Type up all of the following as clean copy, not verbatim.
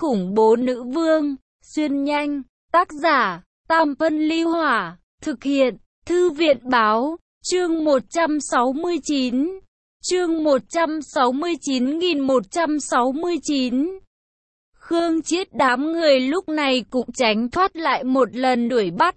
khủng bố nữ vương, xuyên nhanh, tác giả, Tam Phân Ly Hỏa, thực hiện, Thư viện báo, chương 169, chương 169.169. Khương Chiết đám người lúc này cũng tránh thoát lại một lần đuổi bắt.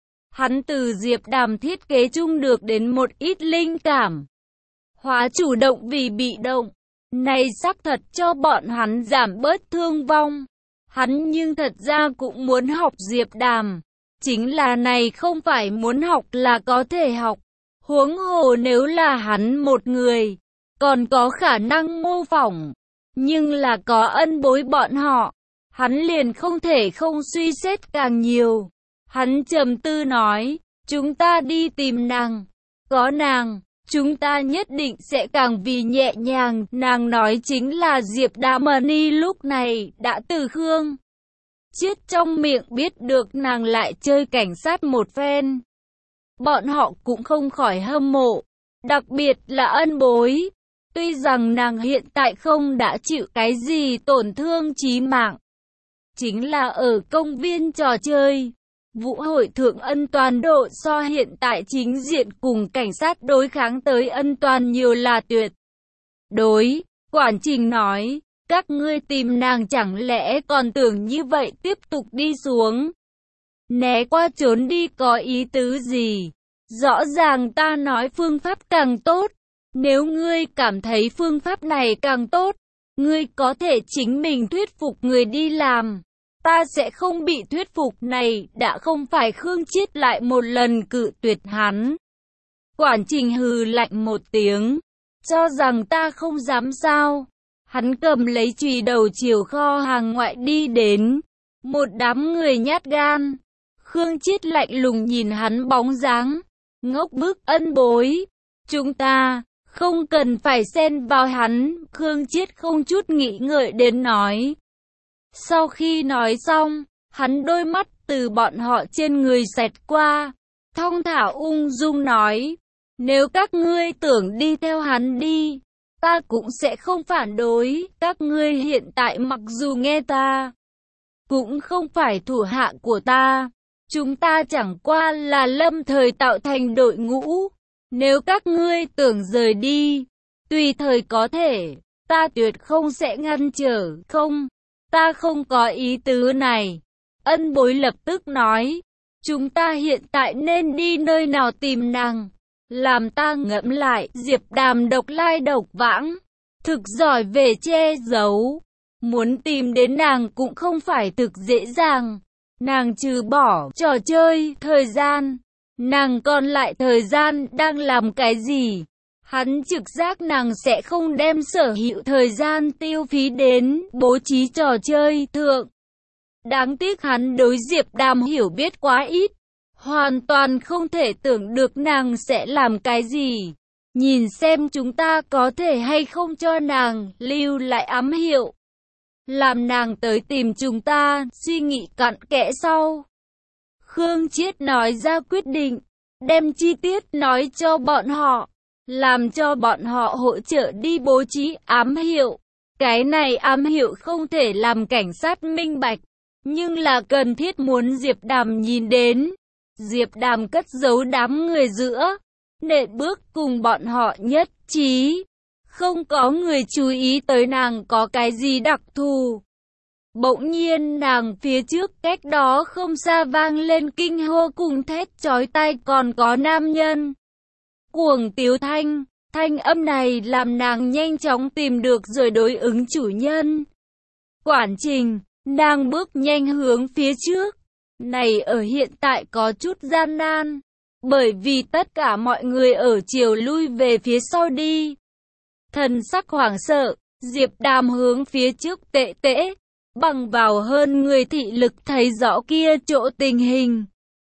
Hắn từ Diệp Đàm thiết kế chung được đến một ít linh cảm. Hóa chủ động vì bị động. Này xác thật cho bọn hắn giảm bớt thương vong. Hắn nhưng thật ra cũng muốn học Diệp Đàm. Chính là này không phải muốn học là có thể học. Huống hồ nếu là hắn một người, còn có khả năng mô phỏng. Nhưng là có Ân Bối bọn họ, hắn liền không thể không suy xét càng nhiều. Hắn trầm tư nói, chúng ta đi tìm nàng. Có nàng, chúng ta nhất định sẽ càng vì nhẹ nhàng. Nàng nói chính là Diệp Đàm Ni lúc này đã từ Khương Chiết trong miệng biết được nàng lại chơi cảnh sát một phen. Bọn họ cũng không khỏi hâm mộ, đặc biệt là Ân Bối. Tuy rằng nàng hiện tại không đã chịu cái gì tổn thương chí mạng. Chính là ở công viên trò chơi, vũ hội thượng Ân Toàn độ so hiện tại chính diện cùng cảnh sát đối kháng tới Ân Toàn nhiều là tuyệt đối. Quản Trình nói, các ngươi tìm nàng chẳng lẽ còn tưởng như vậy tiếp tục đi xuống, né qua trốn đi có ý tứ gì? Rõ ràng ta nói phương pháp càng tốt. Nếu ngươi cảm thấy phương pháp này càng tốt, ngươi có thể chính mình thuyết phục người đi làm. Ta sẽ không bị thuyết phục. Này đã không phải Khương Chiết lại một lần cự tuyệt hắn. Quản Trình hừ lạnh một tiếng, cho rằng ta không dám sao? Hắn cầm lấy chùy đầu chiều kho hàng ngoại đi đến. Một đám người nhát gan. Khương Chiết lạnh lùng nhìn hắn bóng dáng, ngốc bức. Ân Bối, chúng ta không cần phải xen vào hắn. Khương Chiết không chút nghĩ ngợi đến nói. Sau khi nói xong, hắn đôi mắt từ bọn họ trên người xẹt qua, thong thả ung dung nói, nếu các ngươi tưởng đi theo hắn đi, ta cũng sẽ không phản đối. Các ngươi hiện tại mặc dù nghe ta, cũng không phải thủ hạ của ta. Chúng ta chẳng qua là lâm thời tạo thành đội ngũ. Nếu các ngươi tưởng rời đi, tùy thời có thể, ta tuyệt không sẽ ngăn trở. Không, ta không có ý tứ này. Ân Bối lập tức nói, chúng ta hiện tại nên đi nơi nào tìm nàng? Làm ta ngẫm lại, Diệp Đàm độc lai độc vãng, thực giỏi về che giấu. Muốn tìm đến nàng cũng không phải thực dễ dàng. Nàng trừ bỏ trò chơi, thời gian, nàng còn lại thời gian đang làm cái gì? Hắn trực giác nàng sẽ không đem sở hữu thời gian tiêu phí đến bố trí trò chơi thượng. Đáng tiếc hắn đối Diệp Đàm hiểu biết quá ít, hoàn toàn không thể tưởng được nàng sẽ làm cái gì. Nhìn xem chúng ta có thể hay không cho nàng lưu lại ám hiệu, làm nàng tới tìm chúng ta. Suy nghĩ cặn kẽ sau, Khương Chiết nói ra quyết định, đem chi tiết nói cho bọn họ, làm cho bọn họ hỗ trợ đi bố trí ám hiệu. Cái này ám hiệu không thể làm cảnh sát minh bạch, nhưng là cần thiết muốn Diệp Đàm nhìn đến. Diệp Đàm cất giấu đám người giữa, nện bước cùng bọn họ nhất trí. Không có người chú ý tới nàng có cái gì đặc thù. Bỗng nhiên nàng phía trước cách đó không xa vang lên kinh hô cùng thét chói tai, còn có nam nhân cuồng tiếu thanh. Thanh âm này làm nàng nhanh chóng tìm được rồi đối ứng chủ nhân. Quản Trình, nàng bước nhanh hướng phía trước. Này ở hiện tại có chút gian nan, bởi vì tất cả mọi người ở chiều lui về phía sau đi. Thần sắc hoảng sợ, Diệp Đàm hướng phía trước tệ tễ, bằng vào hơn người thị lực thấy rõ kia chỗ tình hình.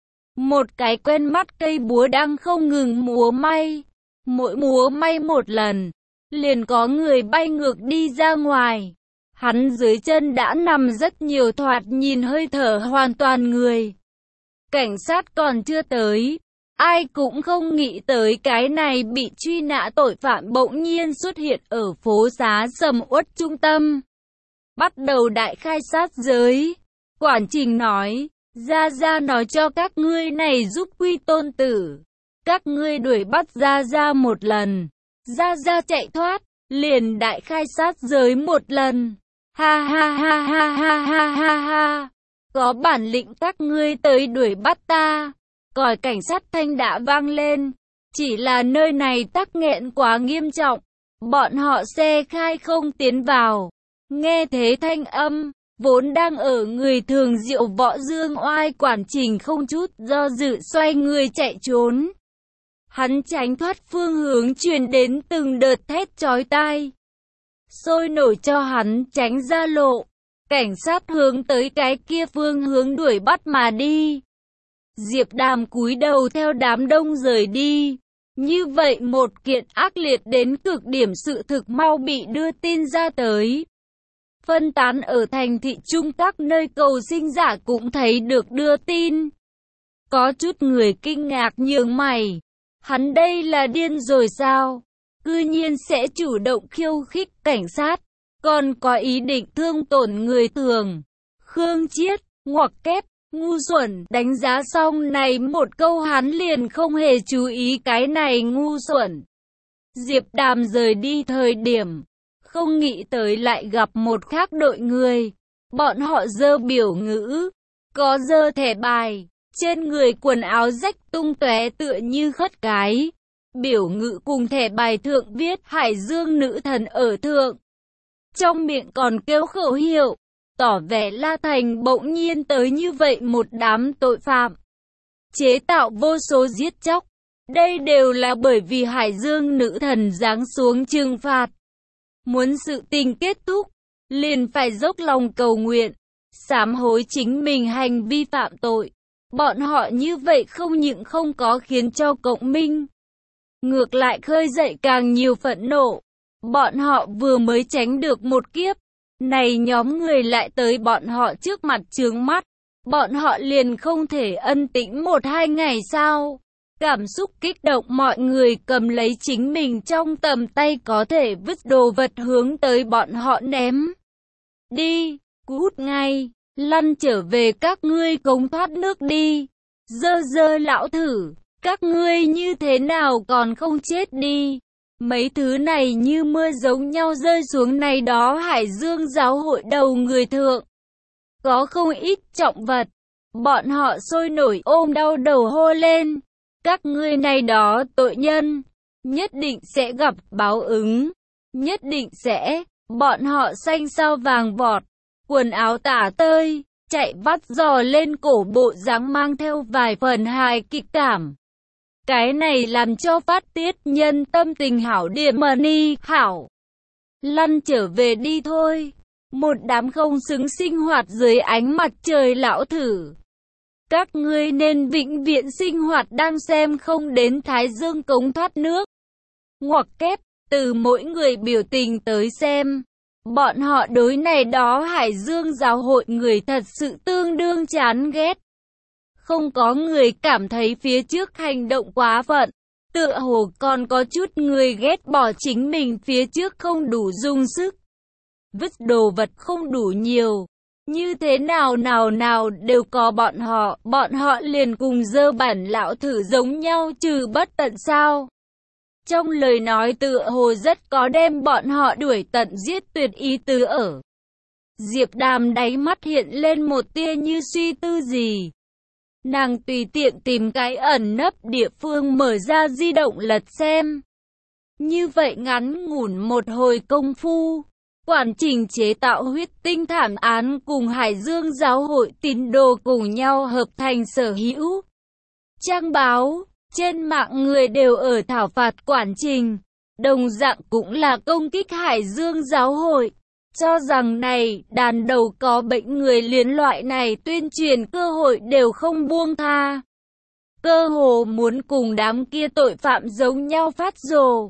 Một cái quen mắt cây búa đang không ngừng múa may. Mỗi múa may một lần, liền có người bay ngược đi ra ngoài. Hắn dưới chân đã nằm rất nhiều thoạt nhìn hơi thở hoàn toàn người. Cảnh sát còn chưa tới, ai cũng không nghĩ tới cái này bị truy nã tội phạm bỗng nhiên xuất hiện ở phố xá sầm uất trung tâm. bắt đầu đại khai sát giới. Quản trình nói, Gia Gia nói cho các ngươi này giúp Quy Tôn Tử. Các ngươi đuổi bắt Gia Gia một lần. Gia Gia chạy thoát, liền đại khai sát giới một lần. Ha ha ha ha ha ha ha ha. Có bản lĩnh các ngươi tới đuổi bắt ta. Còi cảnh sát thanh đã vang lên. Chỉ là nơi này tắc nghẽn quá nghiêm trọng. Bọn họ xe khai không tiến vào. Nghe thế thanh âm, vốn đang ở người thường diệu võ Dương Oai Quản trình không chút do dự xoay người chạy trốn. Hắn tránh thoát phương hướng truyền đến từng đợt thét chói tai. Sôi nổi cho hắn tránh ra lộ. Cảnh sát hướng tới cái kia phương hướng đuổi bắt mà đi. Diệp Đàm cúi đầu theo đám đông rời đi. Như vậy một kiện ác liệt đến cực điểm sự thực mau bị đưa tin ra tới. Phân tán ở thành thị trung các nơi cầu sinh giả cũng thấy được đưa tin. Có chút người kinh ngạc nhướng mày. Hắn đây là điên rồi sao? Cư nhiên sẽ chủ động khiêu khích cảnh sát, còn có ý định thương tổn người thường. Khương Chiết, ngoặc kép, ngu xuẩn, đánh giá xong này một câu hắn liền không hề chú ý cái này ngu xuẩn. Diệp Đàm rời đi thời điểm, không nghĩ tới lại gặp một khác đội người. Bọn họ giơ biểu ngữ, có giơ thẻ bài, trên người quần áo rách tung tóe tựa như khất cái. Biểu ngữ cùng thẻ bài thượng viết Hải Dương nữ thần ở thượng. Trong miệng còn kêu khẩu hiệu, tỏ vẻ La Thành bỗng nhiên tới như vậy một đám tội phạm. Chế tạo vô số giết chóc. Đây đều là bởi vì Hải Dương nữ thần giáng xuống trừng phạt. Muốn sự tình kết thúc, liền phải dốc lòng cầu nguyện, sám hối chính mình hành vi phạm tội. Bọn họ như vậy không những không có khiến cho cộng minh, ngược lại khơi dậy càng nhiều phẫn nộ. Bọn họ vừa mới tránh được một kiếp, này nhóm người lại tới bọn họ trước mặt chướng mắt. Bọn họ liền không thể ân tĩnh một hai ngày sao? Cảm xúc kích động mọi người cầm lấy chính mình trong tầm tay có thể vứt đồ vật hướng tới bọn họ ném. Đi, cút ngay, lăn trở về các ngươi cống thoát nước đi. Dơ dơ lão thử, các ngươi như thế nào còn không chết đi. Mấy thứ này như mưa giống nhau rơi xuống này đó Hải Dương giáo hội đầu người thượng. Có không ít trọng vật, bọn họ sôi nổi ôm đau đầu hô lên. Các ngươi này đó tội nhân, nhất định sẽ gặp báo ứng, nhất định sẽ. Bọn họ xanh sao vàng vọt, quần áo tả tơi, chạy vắt giò lên cổ bộ dáng mang theo vài phần hài kịch cảm. Cái này làm cho phát tiết nhân tâm tình hảo điểm mà ni hảo. Lăn trở về đi thôi. Một đám không xứng sinh hoạt dưới ánh mặt trời lão thử. Các ngươi nên vĩnh viễn sinh hoạt đang xem không đến Thái Dương cống thoát nước. Ngoặc kép, từ mỗi người biểu tình tới xem. Bọn họ đối này đó Hải Dương giáo hội người thật sự tương đương chán ghét. Không có người cảm thấy phía trước hành động quá phận. Tựa hồ còn có chút người ghét bỏ chính mình phía trước không đủ dung sức. Vứt đồ vật không đủ nhiều. Như thế nào nào đều có bọn họ liền cùng dơ bản lão thử giống nhau trừ bất tận sao. Trong lời nói tựa hồ rất có đem bọn họ đuổi tận giết tuyệt ý tứ ở. Diệp Đàm đáy mắt hiện lên một tia như suy tư gì. Nàng tùy tiện tìm cái ẩn nấp địa phương mở ra di động lật xem. Như vậy ngắn ngủn một hồi công phu. Quản trình chế tạo huyết tinh thảm án cùng Hải Dương giáo hội tín đồ cùng nhau hợp thành sở hữu. Trang báo, trên mạng người đều ở thảo phạt quản trình, đồng dạng cũng là công kích Hải Dương giáo hội. Cho rằng này, đàn đầu có bệnh người liên loại này tuyên truyền cơ hội đều không buông tha. Cơ hồ muốn cùng đám kia tội phạm giống nhau phát rồ.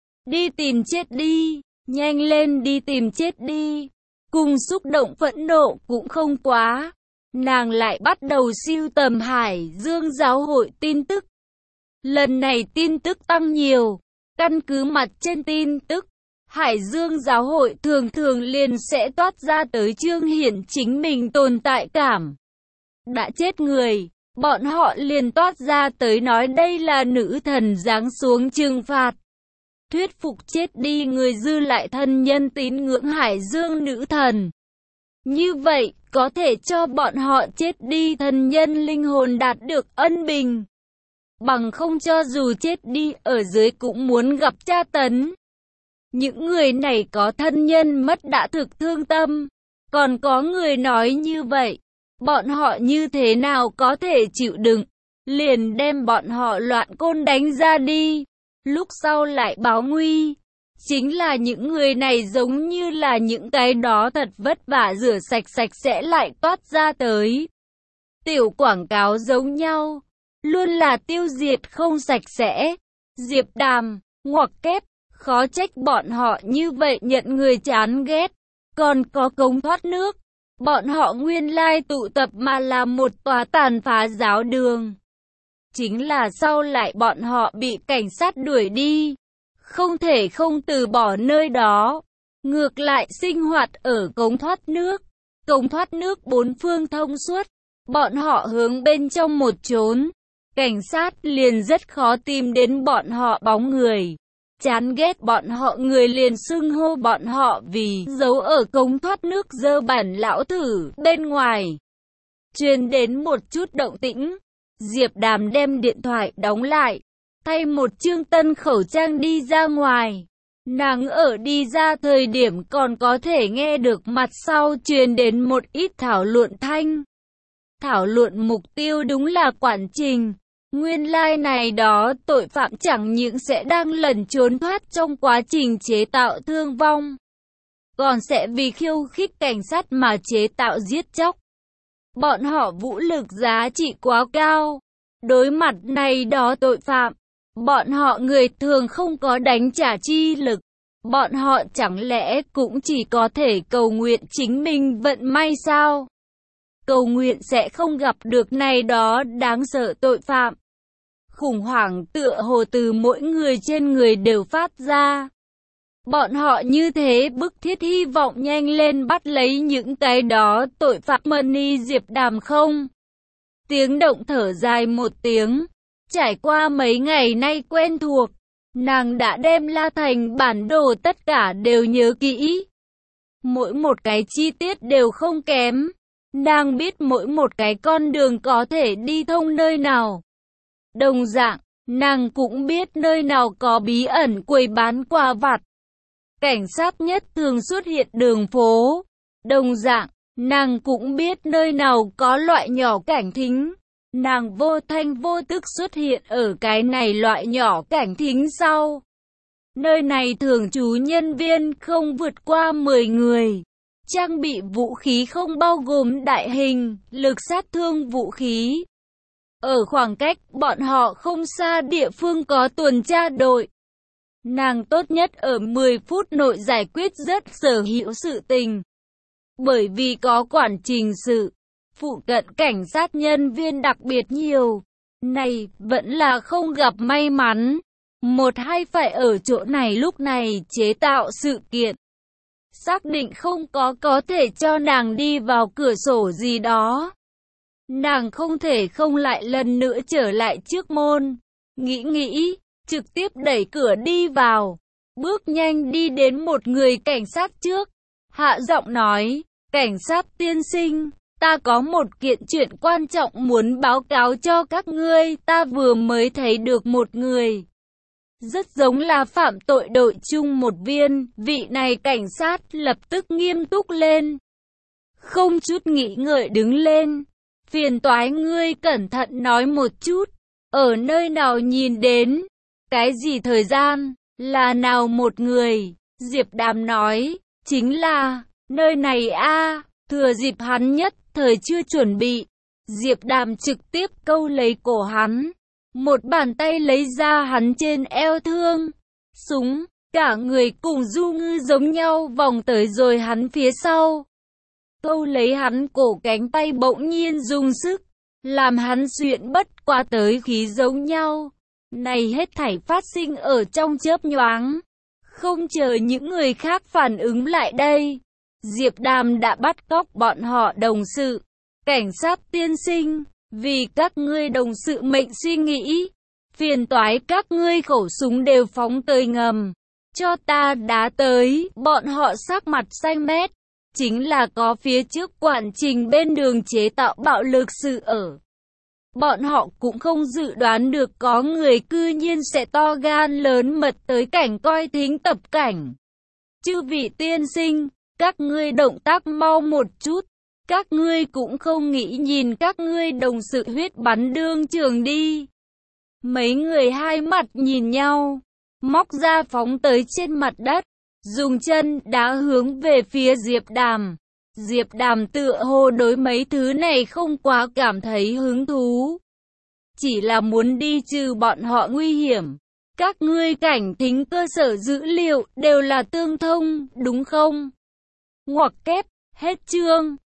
Đi tìm chết đi. Nhanh lên đi tìm chết đi. Cùng xúc động phẫn nộ cũng không quá. Nàng lại bắt đầu sưu tầm Hải Dương giáo hội tin tức. Lần này tin tức tăng nhiều. Căn cứ mặt trên tin tức, Hải Dương giáo hội thường thường liền sẽ toát ra tới chương hiển chính mình tồn tại cảm. Đã chết người, bọn họ liền toát ra tới nói đây là nữ thần giáng xuống trừng phạt. Thuyết phục chết đi người dư lại thân nhân tín ngưỡng Hải Dương nữ thần. Như vậy, có thể cho bọn họ chết đi thân nhân linh hồn đạt được ân bình. Bằng không cho dù chết đi ở dưới cũng muốn gặp tra tấn. Những người này có thân nhân mất đã thực thương tâm. Còn có người nói như vậy, bọn họ như thế nào có thể chịu đựng, liền đem bọn họ loạn côn đánh ra đi. Lúc sau lại báo nguy. Chính là những người này giống như là những cái đó thật vất vả rửa sạch sạch sẽ lại toát ra tới. Tiểu quảng cáo giống nhau, luôn là tiêu diệt không sạch sẽ. Diệp Đàm, ngoặc kép, khó trách bọn họ như vậy nhận người chán ghét. Còn có cống thoát nước, bọn họ nguyên lai tụ tập mà là một tòa tàn phá giáo đường. Chính là sau lại bọn họ bị cảnh sát đuổi đi. Không thể không từ bỏ nơi đó. Ngược lại sinh hoạt ở cống thoát nước. Cống thoát nước bốn phương thông suốt. Bọn họ hướng bên trong một chốn. Cảnh sát liền rất khó tìm đến bọn họ bóng người. Chán ghét bọn họ người liền xưng hô bọn họ vì giấu ở cống thoát nước dơ bẩn lão thử bên ngoài. Truyền đến một chút động tĩnh. Diệp Đàm đem điện thoại đóng lại. Thay một chương tân khẩu trang đi ra ngoài. Nàng ở đi ra thời điểm còn có thể nghe được mặt sau truyền đến một ít thảo luận thanh. Thảo luận mục tiêu đúng là quản trình. Nguyên lai này đó tội phạm chẳng những sẽ đang lẩn trốn thoát trong quá trình chế tạo thương vong. Còn sẽ vì khiêu khích cảnh sát mà chế tạo giết chóc. Bọn họ vũ lực giá trị quá cao. Đối mặt này đó tội phạm. Bọn họ người thường không có đánh trả chi lực. Bọn họ chẳng lẽ cũng chỉ có thể cầu nguyện chính mình vận may sao? Cầu nguyện sẽ không gặp được này đó đáng sợ tội phạm. Khủng hoảng tựa hồ từ mỗi người trên người đều phát ra. Bọn họ như thế bức thiết hy vọng nhanh lên bắt lấy những cái đó tội phạm Mani Diệp Đàm không? Tiếng động thở dài một tiếng. Trải qua mấy ngày nay quen thuộc, nàng đã đem La Thành bản đồ tất cả đều nhớ kỹ. Mỗi một cái chi tiết đều không kém. Nàng biết mỗi một cái con đường có thể đi thông nơi nào. Đồng dạng, nàng cũng biết nơi nào có bí ẩn quầy bán quà vặt. Cảnh sát nhất thường xuất hiện đường phố. Đồng dạng, nàng cũng biết nơi nào có loại nhỏ cảnh thính. Nàng vô thanh vô tức xuất hiện ở cái này loại nhỏ cảnh thính sau. Nơi này thường trú nhân viên không vượt qua 10 người. Trang bị vũ khí không bao gồm đại hình, lực sát thương vũ khí. Ở khoảng cách bọn họ không xa địa phương có tuần tra đội. Nàng tốt nhất ở 10 phút nội giải quyết rất sở hữu sự tình. Bởi vì có quản trình sự. Phụ cận cảnh sát nhân viên đặc biệt nhiều. Này, vẫn là không gặp may mắn. Một hai phải ở chỗ này lúc này chế tạo sự kiện. Xác định không có thể cho nàng đi vào cửa sổ gì đó. Nàng không thể không lại lần nữa trở lại trước môn. Nghĩ, trực tiếp đẩy cửa đi vào. Bước nhanh đi đến một người cảnh sát trước. Hạ giọng nói, cảnh sát tiên sinh. Ta có một kiện chuyện quan trọng muốn báo cáo cho các ngươi, ta vừa mới thấy được một người. Rất giống là phạm tội đội chung một viên, vị này cảnh sát lập tức nghiêm túc lên. Không chút nghĩ ngợi đứng lên. Phiền toái ngươi cẩn thận nói một chút, ở nơi nào nhìn đến, cái gì thời gian, là nào một người, Diệp Đàm nói, chính là, nơi này a. Thừa dịp hắn nhất thời chưa chuẩn bị, Diệp Đàm trực tiếp câu lấy cổ hắn, một bàn tay lấy ra hắn trên eo thương, súng, cả người cùng du ngư giống nhau vòng tới rồi hắn phía sau. Câu lấy hắn cổ cánh tay bỗng nhiên dùng sức, làm hắn xuyễn bất qua tới khí giống nhau. Này hết thảy phát sinh ở trong chớp nhoáng. Không chờ những người khác phản ứng lại đây, Diệp Đàm đã bắt cóc bọn họ đồng sự. Cảnh sát tiên sinh, vì các ngươi đồng sự mệnh suy nghĩ, phiền toái các ngươi khẩu súng đều phóng tới ngầm. Cho ta đá tới, bọn họ sắc mặt xanh mét. Chính là có phía trước quản trình bên đường chế tạo bạo lực sự ở. Bọn họ cũng không dự đoán được có người cư nhiên sẽ to gan lớn mật tới cảnh coi thính tập cảnh. Chư vị tiên sinh, các ngươi động tác mau một chút. Các ngươi cũng không nghĩ nhìn các ngươi đồng sự huyết bắn đương trường đi. Mấy người hai mặt nhìn nhau, móc ra phóng tới trên mặt đất, dùng chân đá hướng về phía Diệp Đàm. Diệp Đàm tựa hồ đối mấy thứ này không quá cảm thấy hứng thú. Chỉ là muốn đi trừ bọn họ nguy hiểm. Các ngươi cảnh thính cơ sở dữ liệu đều là tương thông, đúng không? Ngoặc kép, hết chương.